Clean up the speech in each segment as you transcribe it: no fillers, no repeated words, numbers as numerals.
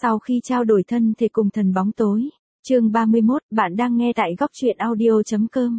Sau khi trao đổi thân thể cùng thần bóng tối, chương 31, bạn đang nghe tại góc truyện audio.com.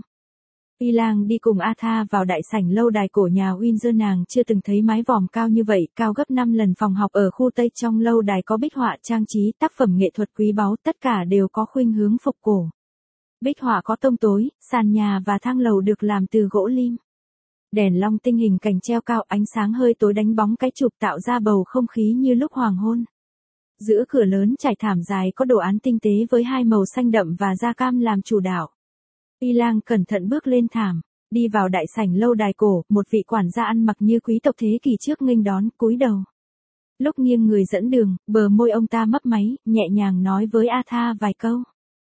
Y Lang đi cùng Atha vào đại sảnh lâu đài cổ nhà Windsor, nàng chưa từng thấy mái vòm cao như vậy, cao gấp 5 lần phòng học ở khu Tây. Trong lâu đài có bích họa trang trí, tác phẩm nghệ thuật quý báu, tất cả đều có khuynh hướng phục cổ. Bích họa có tông tối, sàn nhà và thang lầu được làm từ gỗ lim. Đèn long tinh hình cành treo cao, ánh sáng hơi tối đánh bóng cái chụp tạo ra bầu không khí như lúc hoàng hôn. Giữa cửa lớn trải thảm dài có đồ án tinh tế với hai màu xanh đậm và da cam làm chủ đạo. Y Lang cẩn thận bước lên thảm, đi vào đại sảnh lâu đài cổ, một vị quản gia ăn mặc như quý tộc thế kỷ trước nghênh đón, cúi đầu. Lúc nghiêng người dẫn đường, bờ môi ông ta mấp máy, nhẹ nhàng nói với Atha vài câu.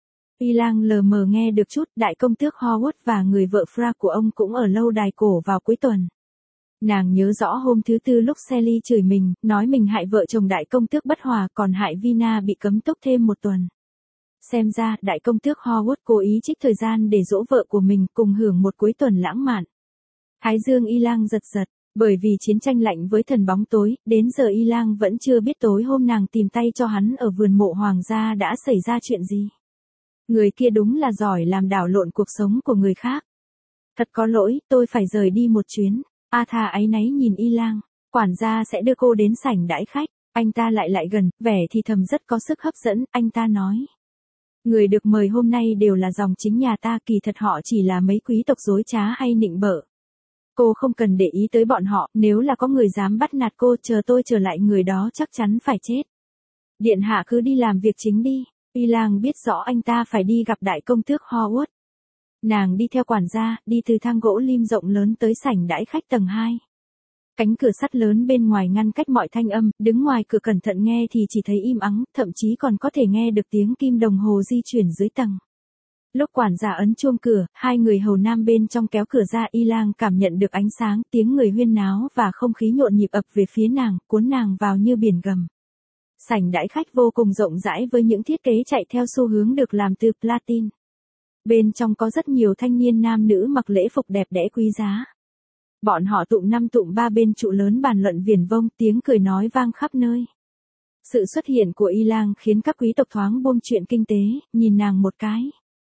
Y Lang lờ mờ nghe được chút, đại công tước Howard và người vợ Fra của ông cũng ở lâu đài cổ vào cuối tuần. Nàng nhớ rõ hôm thứ Tư lúc Sally chửi mình, nói mình hại vợ chồng đại công tước bất hòa, còn hại Vina bị cấm túc thêm một tuần. Xem ra, đại công tước Howard cố ý trích thời gian để dỗ vợ của mình cùng hưởng một cuối tuần lãng mạn. Thái dương Y Lang giật giật, bởi vì chiến tranh lạnh với thần bóng tối, đến giờ Y Lang vẫn chưa biết tối hôm nàng tìm tay cho hắn ở vườn mộ hoàng gia đã xảy ra chuyện gì. Người kia đúng là giỏi làm đảo lộn cuộc sống của người khác. Thật có lỗi, tôi phải rời đi một chuyến. Atha áy náy nhìn Y Lang, quản gia sẽ đưa cô đến sảnh đãi khách. Anh ta lại gần, vẻ thì thầm rất có sức hấp dẫn, anh ta nói. Người được mời hôm nay đều là dòng chính nhà ta, kỳ thật họ chỉ là mấy quý tộc dối trá hay nịnh bợ. Cô không cần để ý tới bọn họ, nếu là có người dám bắt nạt cô, chờ tôi trở lại người đó chắc chắn phải chết. Điện hạ cứ đi làm việc chính đi. Y Lang biết rõ anh ta phải đi gặp đại công tước Howard. Nàng đi theo quản gia, đi từ thang gỗ lim rộng lớn tới sảnh đãi khách tầng 2. Cánh cửa sắt lớn bên ngoài ngăn cách mọi thanh âm, đứng ngoài cửa cẩn thận nghe thì chỉ thấy im ắng, thậm chí còn có thể nghe được tiếng kim đồng hồ di chuyển dưới tầng. Lúc quản gia ấn chuông cửa, hai người hầu nam bên trong kéo cửa ra, Y Lang cảm nhận được ánh sáng, tiếng người huyên náo và không khí nhộn nhịp ập về phía nàng, cuốn nàng vào như biển gầm. Sảnh đãi khách vô cùng rộng rãi với những thiết kế chạy theo xu hướng được làm từ platin. Bên trong có rất nhiều thanh niên nam nữ mặc lễ phục đẹp đẽ quý giá. Bọn họ tụm năm tụm ba bên trụ lớn bàn luận viển vông, tiếng cười nói vang khắp nơi. Sự xuất hiện của Y Lang khiến các quý tộc thoáng buông chuyện kinh tế, nhìn nàng một cái.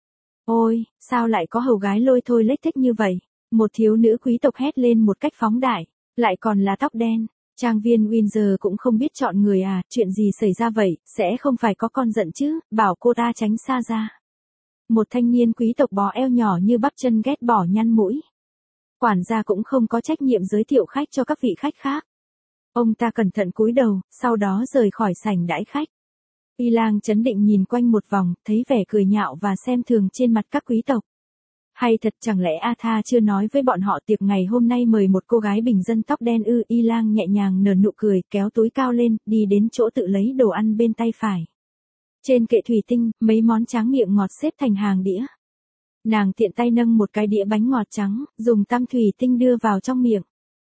Ôi, sao lại có hầu gái lôi thôi lếch thích như vậy? Một thiếu nữ quý tộc hét lên một cách phóng đại, lại còn là tóc đen. Trang viên Windsor cũng không biết chọn người à, chuyện gì xảy ra vậy, sẽ không phải có con giận chứ, bảo cô ta tránh xa ra. Một thanh niên quý tộc bó eo nhỏ như bắp chân ghét bỏ nhăn mũi. Quản gia cũng không có trách nhiệm giới thiệu khách cho các vị khách khác. Ông ta cẩn thận cúi đầu, sau đó rời khỏi sảnh đãi khách. Y Lang trấn định nhìn quanh một vòng, thấy vẻ cười nhạo và xem thường trên mặt các quý tộc. Hay thật, chẳng lẽ Atha chưa nói với bọn họ tiệc ngày hôm nay mời một cô gái bình dân tóc đen ư? Y Lang nhẹ nhàng nở nụ cười, kéo túi cao lên, đi đến chỗ tự lấy đồ ăn bên tay phải. Trên kệ thủy tinh, mấy món tráng miệng ngọt xếp thành hàng đĩa. Nàng tiện tay nâng một cái đĩa bánh ngọt trắng, dùng tăm thủy tinh đưa vào trong miệng.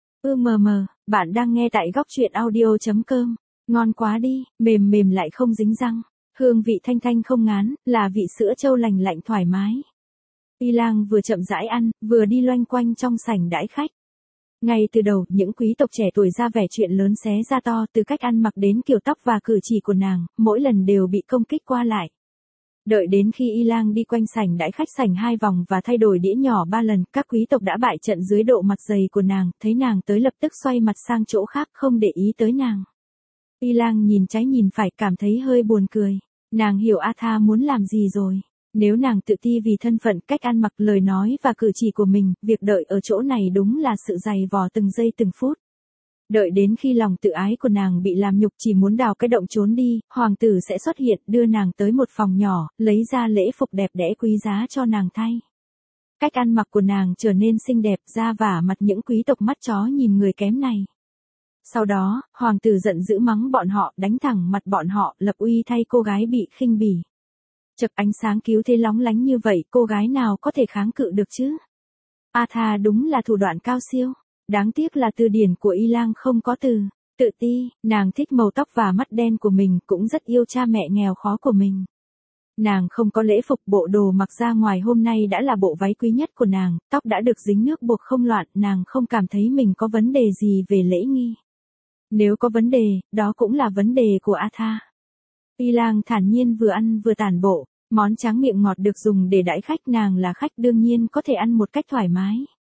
Bạn đang nghe tại góc truyện audio.com. Ngon quá đi, mềm mềm lại không dính răng. Hương vị thanh thanh không ngán, là vị sữa trâu lành lạnh thoải mái. Y Lang vừa chậm rãi ăn, vừa đi loanh quanh trong sảnh đãi khách. Ngay từ đầu, những quý tộc trẻ tuổi ra vẻ chuyện lớn xé ra to, từ cách ăn mặc đến kiểu tóc và cử chỉ của nàng, mỗi lần đều bị công kích qua lại. Đợi đến khi Y Lang đi quanh sảnh đãi khách sảnh 2 vòng và thay đổi đĩa nhỏ 3 lần, các quý tộc đã bại trận dưới độ mặt dày của nàng, thấy nàng tới lập tức xoay mặt sang chỗ khác, không để ý tới nàng. Y Lang nhìn trái nhìn phải, cảm thấy hơi buồn cười. Nàng hiểu Atha muốn làm gì rồi. Nếu nàng tự ti vì thân phận, cách ăn mặc, lời nói và cử chỉ của mình, việc đợi ở chỗ này đúng là sự dày vò từng giây từng phút. Đợi đến khi lòng tự ái của nàng bị làm nhục, chỉ muốn đào cái động trốn đi, hoàng tử sẽ xuất hiện, đưa nàng tới một phòng nhỏ, lấy ra lễ phục đẹp đẽ quý giá cho nàng thay. Cách ăn mặc của nàng trở nên xinh đẹp, da vả mặt những quý tộc mắt chó nhìn người kém này. Sau đó, hoàng tử giận dữ mắng bọn họ, đánh thẳng mặt bọn họ, lập uy thay cô gái bị khinh bỉ. Chật, ánh sáng cứu thế lóng lánh như vậy, cô gái nào có thể kháng cự được chứ? Atha đúng là thủ đoạn cao siêu. Đáng tiếc là từ điển của Y Lang không có từ tự ti. Nàng thích màu tóc và mắt đen của mình, cũng rất yêu cha mẹ nghèo khó của mình. Nàng không có lễ phục, bộ đồ mặc ra ngoài hôm nay đã là bộ váy quý nhất của nàng, tóc đã được dính nước buộc không loạn, nàng không cảm thấy mình có vấn đề gì về lễ nghi. Nếu có vấn đề, đó cũng là vấn đề của Atha. Y Lang thản nhiên vừa ăn vừa tản bộ, món tráng miệng ngọt được dùng để đãi khách, nàng là khách đương nhiên có thể ăn một cách thoải mái.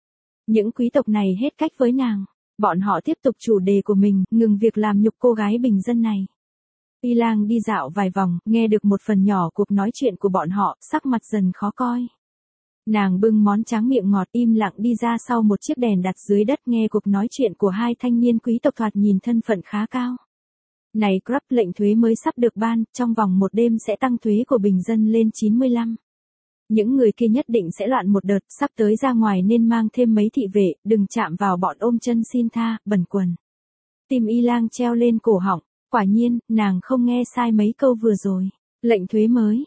Những quý tộc này hết cách với nàng, bọn họ tiếp tục chủ đề của mình, ngừng việc làm nhục cô gái bình dân này. Y Lang đi dạo vài vòng, nghe được một phần nhỏ cuộc nói chuyện của bọn họ, sắc mặt dần khó coi. Nàng bưng món tráng miệng ngọt im lặng đi ra sau một chiếc đèn đặt dưới đất, nghe cuộc nói chuyện của hai thanh niên quý tộc thoạt nhìn thân phận khá cao. Này Crab, lệnh thuế mới sắp được ban, trong vòng một đêm sẽ tăng thuế của bình dân lên 95. Những người kia nhất định sẽ loạn một đợt, sắp tới ra ngoài nên mang thêm mấy thị vệ, đừng chạm vào bọn ôm chân xin tha, bẩn quần. Tim Y Lang treo lên cổ họng, quả nhiên, nàng không nghe sai mấy câu vừa rồi. Lệnh thuế mới,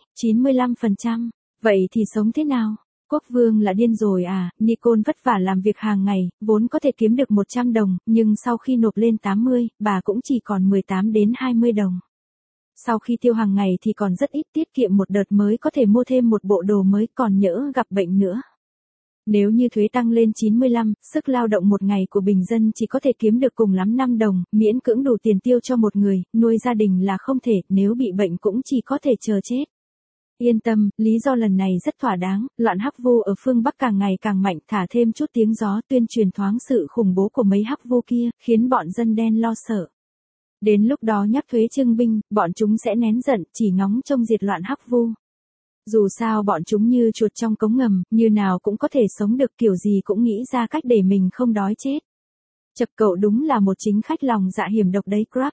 95%, vậy thì sống thế nào? Quốc vương là điên rồi à? Nicole vất vả làm việc hàng ngày, vốn có thể kiếm được 100 đồng, nhưng sau khi nộp lên 80, bà cũng chỉ còn 18 đến 20 đồng. Sau khi tiêu hàng ngày thì còn rất ít, tiết kiệm một đợt mới có thể mua thêm một bộ đồ mới, còn nhỡ gặp bệnh nữa. Nếu như thuế tăng lên 95, sức lao động một ngày của bình dân chỉ có thể kiếm được cùng lắm 5 đồng, miễn cưỡng đủ tiền tiêu cho một người, nuôi gia đình là không thể, nếu bị bệnh cũng chỉ có thể chờ chết. Yên tâm, lý do lần này rất thỏa đáng, loạn hắc vu ở phương Bắc càng ngày càng mạnh, thả thêm chút tiếng gió tuyên truyền thoáng sự khủng bố của mấy hắc vu kia, khiến bọn dân đen lo sợ. Đến lúc đó nhắc thuế trưng binh, bọn chúng sẽ nén giận, chỉ ngóng trông diệt loạn hắc vu. Dù sao bọn chúng như chuột trong cống ngầm, như nào cũng có thể sống được, kiểu gì cũng nghĩ ra cách để mình không đói chết. Chập cậu đúng là một chính khách lòng dạ hiểm độc đấy Crab.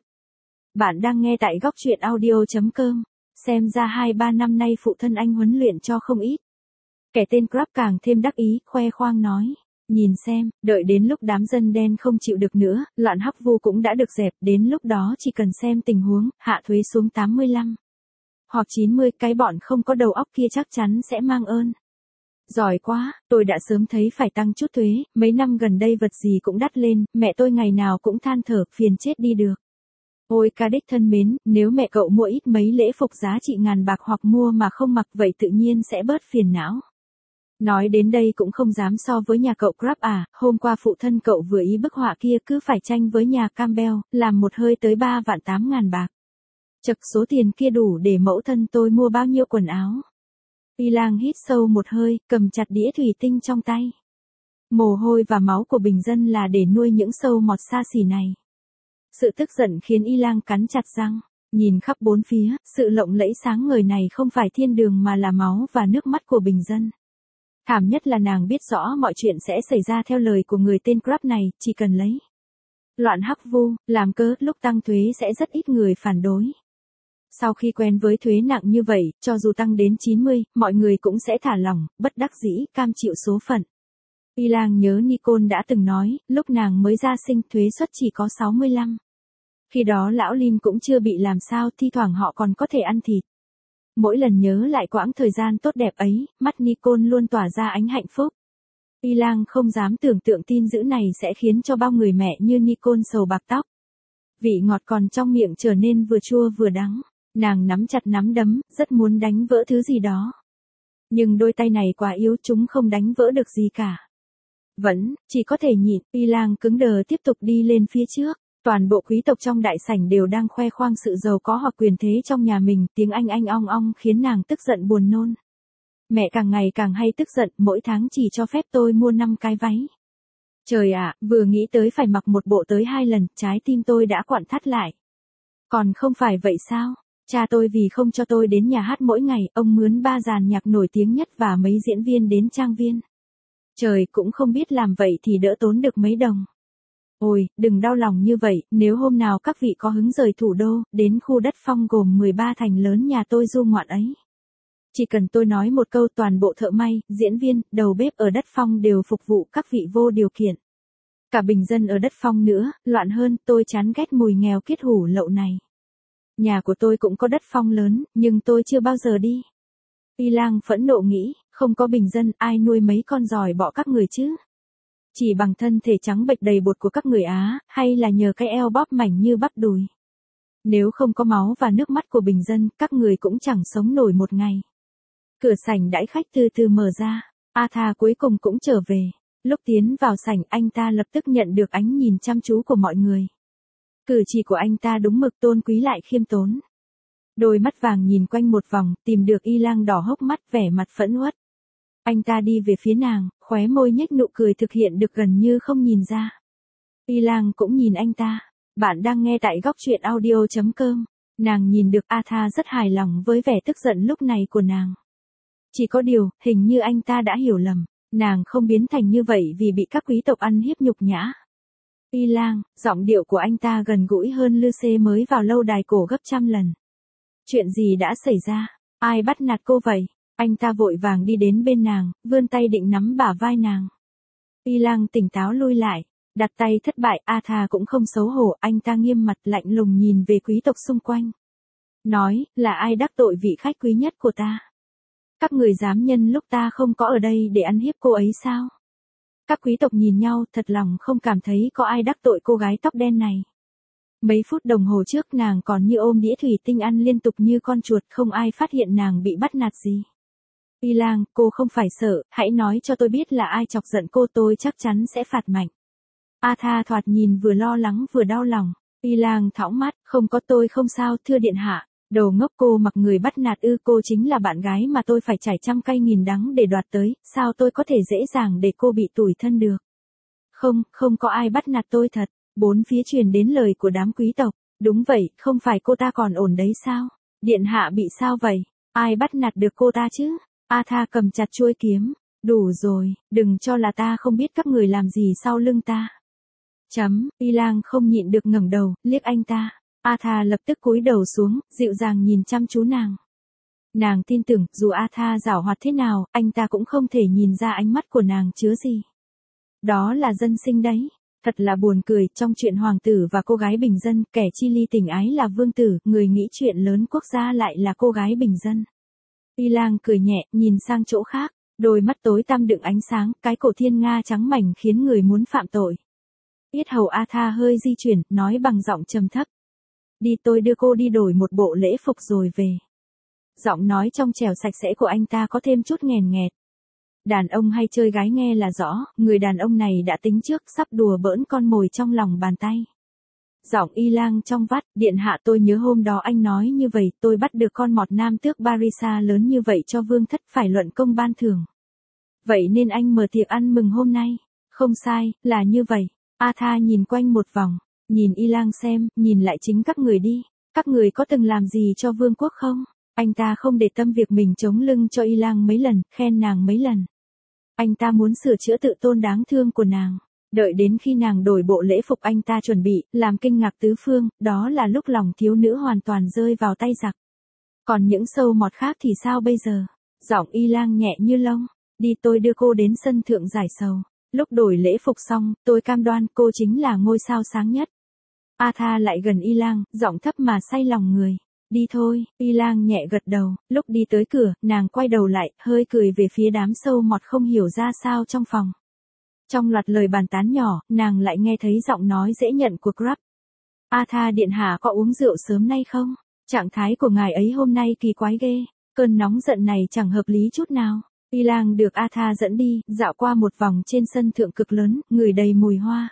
Bạn đang nghe tại góc truyện audio.com. Xem ra 2-3 năm nay phụ thân anh huấn luyện cho không ít. Kẻ tên Crab càng thêm đắc ý, khoe khoang nói. Nhìn xem, đợi đến lúc đám dân đen không chịu được nữa, loạn hắc vu cũng đã được dẹp, đến lúc đó chỉ cần xem tình huống, hạ thuế xuống 85. Hoặc 90, cái bọn không có đầu óc kia chắc chắn sẽ mang ơn. Giỏi quá, tôi đã sớm thấy phải tăng chút thuế, mấy năm gần đây vật gì cũng đắt lên, mẹ tôi ngày nào cũng than thở, phiền chết đi được. Ôi ca đích thân mến, nếu mẹ cậu mua ít mấy lễ phục giá trị ngàn bạc hoặc mua mà không mặc vậy tự nhiên sẽ bớt phiền não. Nói đến đây cũng không dám so với nhà cậu Crab à, hôm qua phụ thân cậu vừa ý bức họa kia cứ phải tranh với nhà Campbell, làm một hơi tới 3.800.000 bạc. Chật, số tiền kia đủ để mẫu thân tôi mua bao nhiêu quần áo. Y Lang hít sâu một hơi, cầm chặt đĩa thủy tinh trong tay. Mồ hôi và máu của bình dân là để nuôi những sâu mọt xa xỉ này. Sự tức giận khiến Y Lang cắn chặt răng, nhìn khắp bốn phía, sự lộng lẫy sáng ngời này không phải thiên đường mà là máu và nước mắt của bình dân. Thảm nhất là nàng biết rõ mọi chuyện sẽ xảy ra theo lời của người tên Crab này, chỉ cần lấy loạn hắc vu làm cớ, lúc tăng thuế sẽ rất ít người phản đối. Sau khi quen với thuế nặng như vậy, cho dù tăng đến 90, mọi người cũng sẽ thả lỏng, bất đắc dĩ, cam chịu số phận. Y Lang nhớ Nicole đã từng nói, lúc nàng mới ra sinh thuế suất chỉ có 65. Khi đó lão Lin cũng chưa bị làm sao, thi thoảng họ còn có thể ăn thịt. Mỗi lần nhớ lại quãng thời gian tốt đẹp ấy, mắt Nicole luôn tỏa ra ánh hạnh phúc. Y Lang không dám tưởng tượng tin dữ này sẽ khiến cho bao người mẹ như Nicole sầu bạc tóc. Vị ngọt còn trong miệng trở nên vừa chua vừa đắng. Nàng nắm chặt nắm đấm, rất muốn đánh vỡ thứ gì đó. Nhưng đôi tay này quá yếu, chúng không đánh vỡ được gì cả. Vẫn, chỉ có thể nhịn. Y Lang cứng đờ tiếp tục đi lên phía trước. Toàn bộ quý tộc trong đại sảnh đều đang khoe khoang sự giàu có hoặc quyền thế trong nhà mình, tiếng anh ong ong khiến nàng tức giận buồn nôn. Mẹ càng ngày càng hay tức giận, mỗi tháng chỉ cho phép tôi mua 5 cái váy. Trời ạ, vừa nghĩ tới phải mặc một bộ tới 2 lần, trái tim tôi đã quặn thắt lại. Còn không phải vậy sao? Cha tôi vì không cho tôi đến nhà hát mỗi ngày, ông mướn 3 dàn nhạc nổi tiếng nhất và mấy diễn viên đến trang viên. Trời, cũng không biết làm vậy thì đỡ tốn được mấy đồng. Ôi, đừng đau lòng như vậy, nếu hôm nào các vị có hứng rời thủ đô, đến khu đất phong gồm 13 thành lớn nhà tôi du ngoạn ấy. Chỉ cần tôi nói một câu, toàn bộ thợ may, diễn viên, đầu bếp ở đất phong đều phục vụ các vị vô điều kiện. Cả bình dân ở đất phong nữa, loạn hơn, tôi chán ghét mùi nghèo kiết hủ lậu này. Nhà của tôi cũng có đất phong lớn, nhưng tôi chưa bao giờ đi. Y Lang phẫn nộ nghĩ, không có bình dân, ai nuôi mấy con giòi bọ các người chứ? Chỉ bằng thân thể trắng bệch đầy bột của các người Á, hay là nhờ cái eo bóp mảnh như bắp đùi? Nếu không có máu và nước mắt của bình dân, các người cũng chẳng sống nổi một ngày. Cửa sảnh đãi khách từ từ mở ra, Arthur cuối cùng cũng trở về. Lúc tiến vào sảnh, anh ta lập tức nhận được ánh nhìn chăm chú của mọi người. Cử chỉ của anh ta đúng mực tôn quý lại khiêm tốn. Đôi mắt vàng nhìn quanh một vòng, tìm được Y Lang đỏ hốc mắt vẻ mặt phẫn uất. Anh ta đi về phía nàng, khóe môi nhếch nụ cười thực hiện được gần như không nhìn ra. Y Lang cũng nhìn anh ta. Bạn đang nghe tại góc truyện audio.com. Nàng nhìn được Atha rất hài lòng với vẻ tức giận lúc này của nàng. Chỉ có điều, hình như anh ta đã hiểu lầm. Nàng không biến thành như vậy vì bị các quý tộc ăn hiếp nhục nhã. Y Lang, giọng điệu của anh ta gần gũi hơn Luce mới vào lâu đài cổ gấp trăm lần. Chuyện gì đã xảy ra? Ai bắt nạt cô vậy? Anh ta vội vàng đi đến bên nàng, vươn tay định nắm bả vai nàng. Y Lang tỉnh táo lui lại, đặt tay thất bại. Atha cũng không xấu hổ, anh ta nghiêm mặt lạnh lùng nhìn về quý tộc xung quanh. Nói, là ai đắc tội vị khách quý nhất của ta? Các người dám nhân lúc ta không có ở đây để ăn hiếp cô ấy sao? Các quý tộc nhìn nhau, thật lòng không cảm thấy có ai đắc tội cô gái tóc đen này. Mấy phút đồng hồ trước nàng còn như ôm đĩa thủy tinh ăn liên tục như con chuột, không ai phát hiện nàng bị bắt nạt gì. Y Lang, cô không phải sợ, hãy nói cho tôi biết là ai chọc giận cô, tôi chắc chắn sẽ phạt mạnh. Atha thoạt nhìn vừa lo lắng vừa đau lòng. Y Lang thõng mắt, không có, tôi không sao, thưa điện hạ. Đồ ngốc, cô mặc người bắt nạt ư? Cô chính là bạn gái mà tôi phải trải trăm cay nghìn đắng để đoạt tới, sao tôi có thể dễ dàng để cô bị tủi thân được? Không có ai bắt nạt tôi thật. Bốn phía truyền đến lời của đám quý tộc. Đúng vậy, không phải cô ta còn ổn đấy sao? Điện hạ bị sao vậy? Ai bắt nạt được cô ta chứ? Atha cầm chặt chuôi kiếm. Đủ rồi, đừng cho là ta không biết các người làm gì sau lưng ta. Y Lang không nhịn được ngẩng đầu, liếc anh ta. Atha lập tức cúi đầu xuống, dịu dàng nhìn chăm chú nàng. Nàng tin tưởng, dù Atha giảo hoạt thế nào, anh ta cũng không thể nhìn ra ánh mắt của nàng chứa gì. Đó là dân sinh đấy. Thật là buồn cười, trong chuyện hoàng tử và cô gái bình dân, kẻ chi ly tình ái là vương tử, người nghĩ chuyện lớn quốc gia lại là cô gái bình dân. Y Lang cười nhẹ, nhìn sang chỗ khác, đôi mắt tối tăm đựng ánh sáng, cái cổ thiên nga trắng mảnh khiến người muốn phạm tội. Yết hầu Atha hơi di chuyển, nói bằng giọng trầm thấp. Đi, tôi đưa cô đi đổi một bộ lễ phục rồi về. Giọng nói trong trẻo sạch sẽ của anh ta có thêm chút nghèn nghẹt. Đàn ông hay chơi gái nghe là rõ, người đàn ông này đã tính trước, sắp đùa bỡn con mồi trong lòng bàn tay. Giọng Y Lang trong vắt, điện hạ, tôi nhớ hôm đó anh nói như vậy, tôi bắt được con mọt nam tước Barisa lớn như vậy cho vương thất, phải luận công ban thưởng. Vậy nên anh mở tiệc ăn mừng hôm nay. Không sai, là như vậy. Atha nhìn quanh một vòng, nhìn Y Lang xem, nhìn lại chính các người đi. Các người có từng làm gì cho vương quốc không? Anh ta không để tâm việc mình chống lưng cho Y Lang mấy lần, khen nàng mấy lần. Anh ta muốn sửa chữa tự tôn đáng thương của nàng. Đợi đến khi nàng đổi bộ lễ phục anh ta chuẩn bị, làm kinh ngạc tứ phương, đó là lúc lòng thiếu nữ hoàn toàn rơi vào tay giặc. Còn những sâu mọt khác thì sao bây giờ? Giọng Y Lang nhẹ như lông. Đi, tôi đưa cô đến sân thượng giải sầu. Lúc đổi lễ phục xong, tôi cam đoan cô chính là ngôi sao sáng nhất. Atha lại gần Y Lang, giọng thấp mà say lòng người. Đi thôi. Y Lang nhẹ gật đầu, lúc đi tới cửa, nàng quay đầu lại, hơi cười về phía đám sâu mọt không hiểu ra sao trong phòng. Trong loạt lời bàn tán nhỏ, nàng lại nghe thấy giọng nói dễ nhận của Crab. Atha điện hạ có uống rượu sớm nay không? Trạng thái của ngài ấy hôm nay kỳ quái ghê, cơn nóng giận này chẳng hợp lý chút nào. Y Lang được Atha dẫn đi, dạo qua một vòng trên sân thượng cực lớn, người đầy mùi hoa.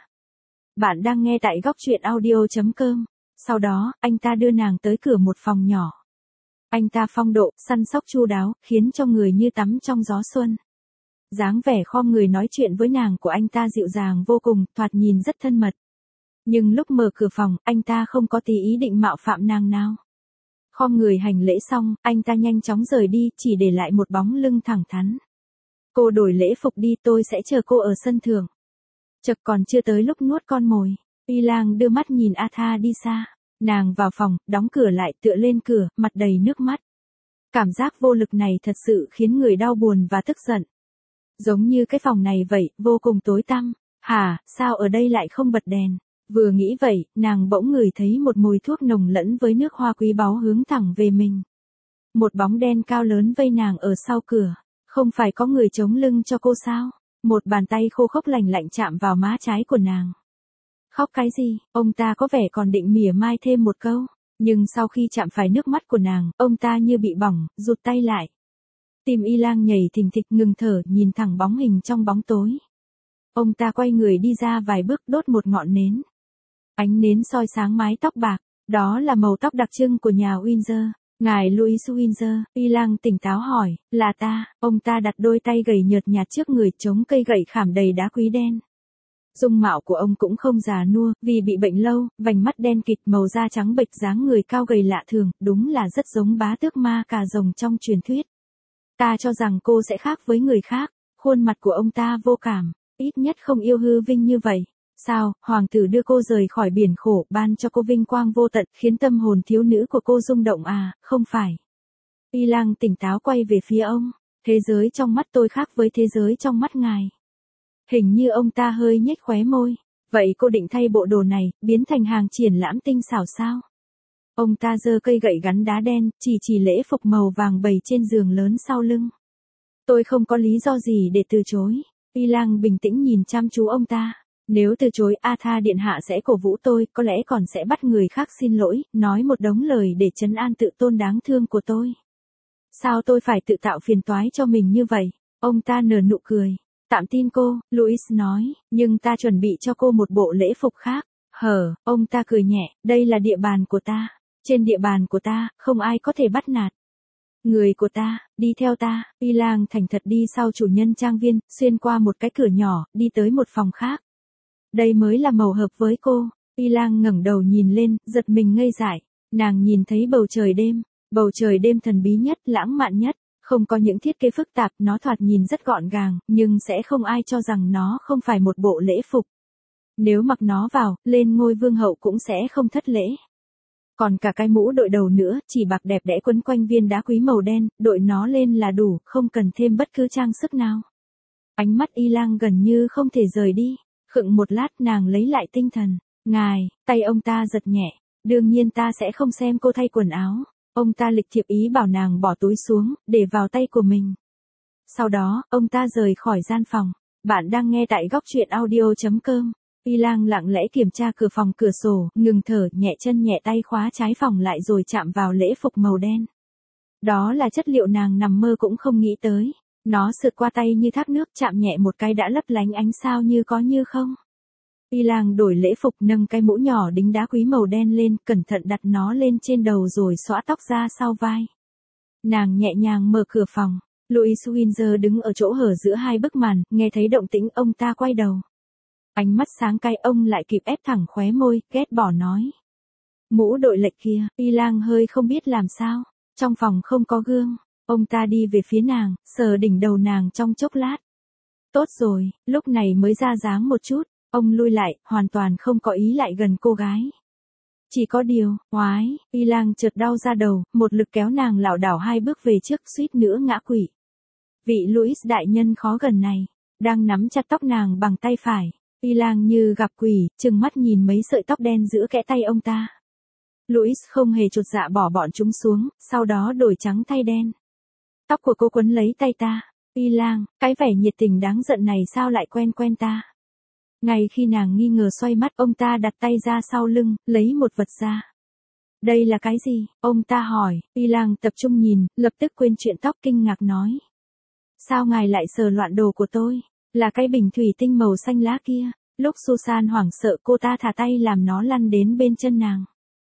Bạn đang nghe tại góc truyện audio.com. Sau đó, anh ta đưa nàng tới cửa một phòng nhỏ. Anh ta phong độ, săn sóc chu đáo, khiến cho người như tắm trong gió xuân. Dáng vẻ khom người nói chuyện với nàng của anh ta dịu dàng vô cùng, thoạt nhìn rất thân mật. Nhưng lúc mở cửa phòng, anh ta không có tí ý định mạo phạm nàng nào. Khom người hành lễ xong, anh ta nhanh chóng rời đi, chỉ để lại một bóng lưng thẳng thắn. Cô đổi lễ phục đi, tôi sẽ chờ cô ở sân thượng. Chợt còn chưa tới lúc nuốt con mồi. Y Lang đưa mắt nhìn Atha đi xa. Nàng vào phòng, đóng cửa lại, tựa lên cửa, mặt đầy nước mắt. Cảm giác vô lực này thật sự khiến người đau buồn và tức giận. Giống như cái phòng này vậy, vô cùng tối tăm. Hả, sao ở đây lại không bật đèn? Vừa nghĩ vậy, nàng bỗng ngửi thấy một mùi thuốc nồng lẫn với nước hoa quý báu hướng thẳng về mình. Một bóng đen cao lớn vây nàng ở sau cửa. Không phải có người chống lưng cho cô sao? Một bàn tay khô khốc lành lạnh chạm vào má trái của nàng. Khóc cái gì? Ông ta có vẻ còn định mỉa mai thêm một câu. Nhưng sau khi chạm phải nước mắt của nàng, ông ta như bị bỏng, rụt tay lại. Tim Y Lang nhảy thình thịch, ngừng thở, nhìn thẳng bóng hình trong bóng tối. Ông ta quay người đi ra vài bước, đốt một ngọn nến. Ánh nến soi sáng mái tóc bạc, đó là màu tóc đặc trưng của nhà Windsor. Ngài Louis Windsor, Y Lang tỉnh táo hỏi, là ta, ông ta đặt đôi tay gầy nhợt nhạt trước người chống cây gậy khảm đầy đá quý đen. Dung mạo của ông cũng không già nua, vì bị bệnh lâu, vành mắt đen kịt màu da trắng bệch dáng người cao gầy lạ thường, đúng là rất giống bá tước ma cà rồng trong truyền thuyết. Ta cho rằng cô sẽ khác với người khác, khuôn mặt của ông ta vô cảm, ít nhất không yêu hư vinh như vậy. Sao, hoàng tử đưa cô rời khỏi biển khổ, ban cho cô vinh quang vô tận, khiến tâm hồn thiếu nữ của cô rung động à, không phải. Y Lang tỉnh táo quay về phía ông, thế giới trong mắt tôi khác với thế giới trong mắt ngài. Hình như ông ta hơi nhếch khóe môi, vậy cô định thay bộ đồ này, biến thành hàng triển lãm tinh xảo sao? Ông ta giơ cây gậy gắn đá đen, chỉ lễ phục màu vàng bày trên giường lớn sau lưng. Tôi không có lý do gì để từ chối. Y Lang bình tĩnh nhìn chăm chú ông ta. Nếu từ chối Arthur điện hạ sẽ cổ vũ tôi, có lẽ còn sẽ bắt người khác xin lỗi, nói một đống lời để trấn an tự tôn đáng thương của tôi. Sao tôi phải tự tạo phiền toái cho mình như vậy? Ông ta nở nụ cười. Tạm tin cô, Louis nói, nhưng ta chuẩn bị cho cô một bộ lễ phục khác. Ông ta cười nhẹ, đây là địa bàn của ta. Trên địa bàn của ta, không ai có thể bắt nạt. Người của ta, đi theo ta. Y Lang thành thật đi sau chủ nhân trang viên, xuyên qua một cái cửa nhỏ, đi tới một phòng khác. Đây mới là màu hợp với cô. Y Lang ngẩng đầu nhìn lên, giật mình ngây dại. Nàng nhìn thấy bầu trời đêm thần bí nhất, lãng mạn nhất, không có những thiết kế phức tạp, nó thoạt nhìn rất gọn gàng, nhưng sẽ không ai cho rằng nó không phải một bộ lễ phục. Nếu mặc nó vào, lên ngôi vương hậu cũng sẽ không thất lễ. Còn cả cái mũ đội đầu nữa, chỉ bạc đẹp đẽ quấn quanh viên đá quý màu đen, đội nó lên là đủ, không cần thêm bất cứ trang sức nào. Ánh mắt Y Lang gần như không thể rời đi. Khựng một lát nàng lấy lại tinh thần. Ngài, tay ông ta giật nhẹ. Đương nhiên ta sẽ không xem cô thay quần áo. Ông ta lịch thiệp ý bảo nàng bỏ túi xuống, để vào tay của mình. Sau đó, ông ta rời khỏi gian phòng. Bạn đang nghe tại góc truyện audio.com. Y Lang lặng lẽ kiểm tra cửa phòng cửa sổ, ngừng thở, nhẹ chân nhẹ tay khóa trái phòng lại rồi chạm vào lễ phục màu đen. Đó là chất liệu nàng nằm mơ cũng không nghĩ tới. Nó sượt qua tay như thác nước, chạm nhẹ một cái đã lấp lánh ánh sao như có như không. Y Lang đổi lễ phục, nâng cái mũ nhỏ đính đá quý màu đen lên, cẩn thận đặt nó lên trên đầu rồi xõa tóc ra sau vai. Nàng nhẹ nhàng mở cửa phòng. Louis Windsor đứng ở chỗ hở giữa hai bức màn, nghe thấy động tĩnh ông ta quay đầu. Ánh mắt sáng cay, ông lại kịp ép thẳng khóe môi, ghét bỏ nói. Mũ đội lệch kia. Y Lang hơi không biết làm sao. Trong phòng không có gương. Ông ta đi về phía nàng, sờ đỉnh đầu nàng trong chốc lát. Tốt rồi, lúc này mới ra dáng một chút. Ông lui lại, hoàn toàn không có ý lại gần cô gái. Chỉ có điều, Y Lang chợt đau ra đầu, một lực kéo nàng lảo đảo hai bước về trước, suýt nữa ngã quỵ. Vị Louis đại nhân khó gần này, đang nắm chặt tóc nàng bằng tay phải. Y Lang như gặp quỷ, trừng mắt nhìn mấy sợi tóc đen giữa kẽ tay ông ta. Louis không hề chột dạ bỏ bọn chúng xuống, sau đó đổi trắng thay đen. Tóc của cô quấn lấy tay ta. Y Lang, cái vẻ nhiệt tình đáng giận này sao lại quen ta. Ngay khi nàng nghi ngờ xoay mắt, ông ta đặt tay ra sau lưng, lấy một vật ra. Đây là cái gì? Ông ta hỏi. Y Lang tập trung nhìn, lập tức quên chuyện tóc, kinh ngạc nói. Sao ngài lại sờ loạn đồ của tôi? Là cái bình thủy tinh màu xanh lá kia. Lúc Susan hoảng sợ, cô ta thả tay làm nó lăn đến bên chân nàng.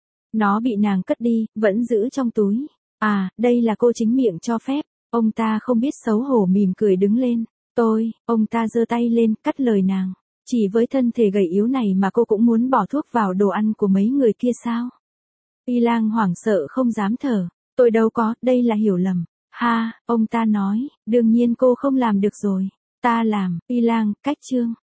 Nó bị nàng cất đi, vẫn giữ trong túi. À, đây là cô chính miệng cho phép. Ông ta không biết xấu hổ mỉm cười đứng lên. Ông ta giơ tay lên, cắt lời nàng. Chỉ với thân thể gầy yếu này mà cô cũng muốn bỏ thuốc vào đồ ăn của mấy người kia sao? Y Lang hoảng sợ không dám thở. Tôi đâu có, đây là hiểu lầm. Ha, ông ta nói, đương nhiên cô không làm được rồi. Ta làm. Y Lang, cách chương.